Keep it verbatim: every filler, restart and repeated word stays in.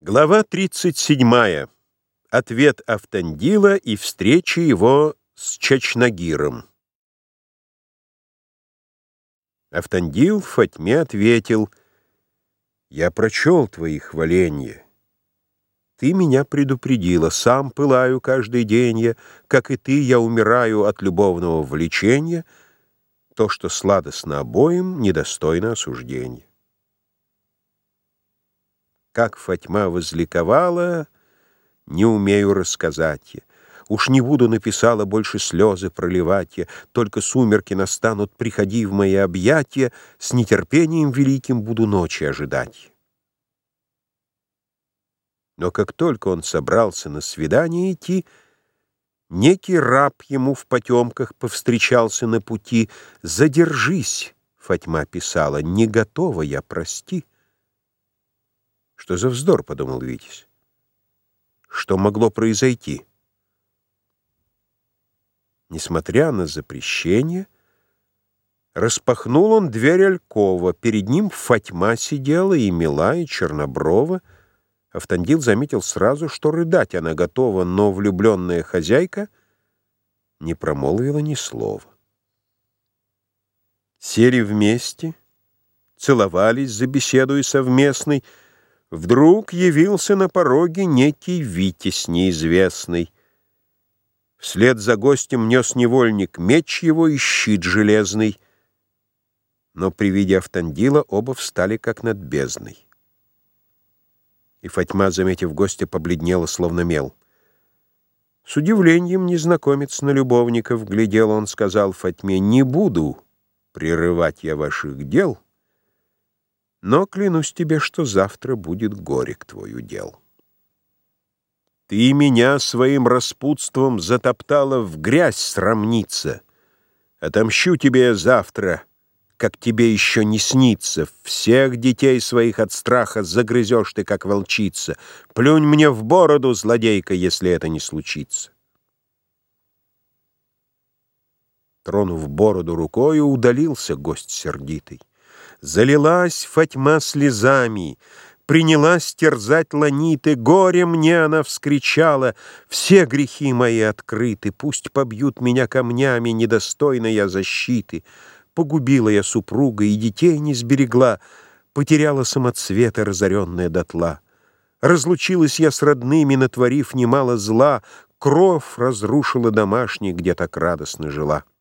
Глава тридцать седьмая. Ответ Автандила и встреча его с Чачнагиром. Автандил Фатьме ответил: «Я прочел твои хваленья. Ты меня предупредила, сам пылаю каждый день я, как и ты, я умираю от любовного влечения. То, что сладостно обоим, недостойно осуждения». Как Фатьма возликовала, не умею рассказать я. Уж не буду, написала, больше слезы проливать я. Только сумерки настанут, приходи в мои объятия, с нетерпением великим буду ночи ожидать. Но как только он собрался на свидание идти, некий раб ему в потемках повстречался на пути. «Задержись», — Фатьма писала, — «не готова я, прости». «Что за вздор?» — подумал Витязь. «Что могло произойти?» Несмотря на запрещение, распахнул он дверь алькова. Перед ним Фатьма сидела, и мила, и черноброва. Автандил заметил сразу, что рыдать она готова, но влюбленная хозяйка не промолвила ни слова. Сели вместе, целовались за беседой совместной. Вдруг явился на пороге некий Витязь неизвестный. Вслед за гостем нес невольник меч его и щит железный. Но при виде Автандила оба встали как над бездной. И Фатьма, заметив гостя, побледнела, словно мел. С удивлением незнакомец на любовников глядел. Он сказал Фатьме: «Не буду прерывать я ваших дел, но клянусь тебе, что завтра будет горек твой удел. Ты меня своим распутством затоптала в грязь срамниться. Отомщу тебе завтра, как тебе еще не снится. Всех детей своих от страха загрызешь ты, как волчица. Плюнь мне в бороду, злодейка, если это не случится». Тронув бороду рукою, удалился гость сердитый. Залилась Фатьма слезами, принялась терзать ланиты. «Горе мне!» — она вскричала: «все грехи мои открыты, пусть побьют меня камнями, недостойна я защиты. Погубила я супруга и детей не сберегла, потеряла самоцветы, разоренная дотла. Разлучилась я с родными, натворив немало зла, кровь разрушила домашних, где так радостно жила».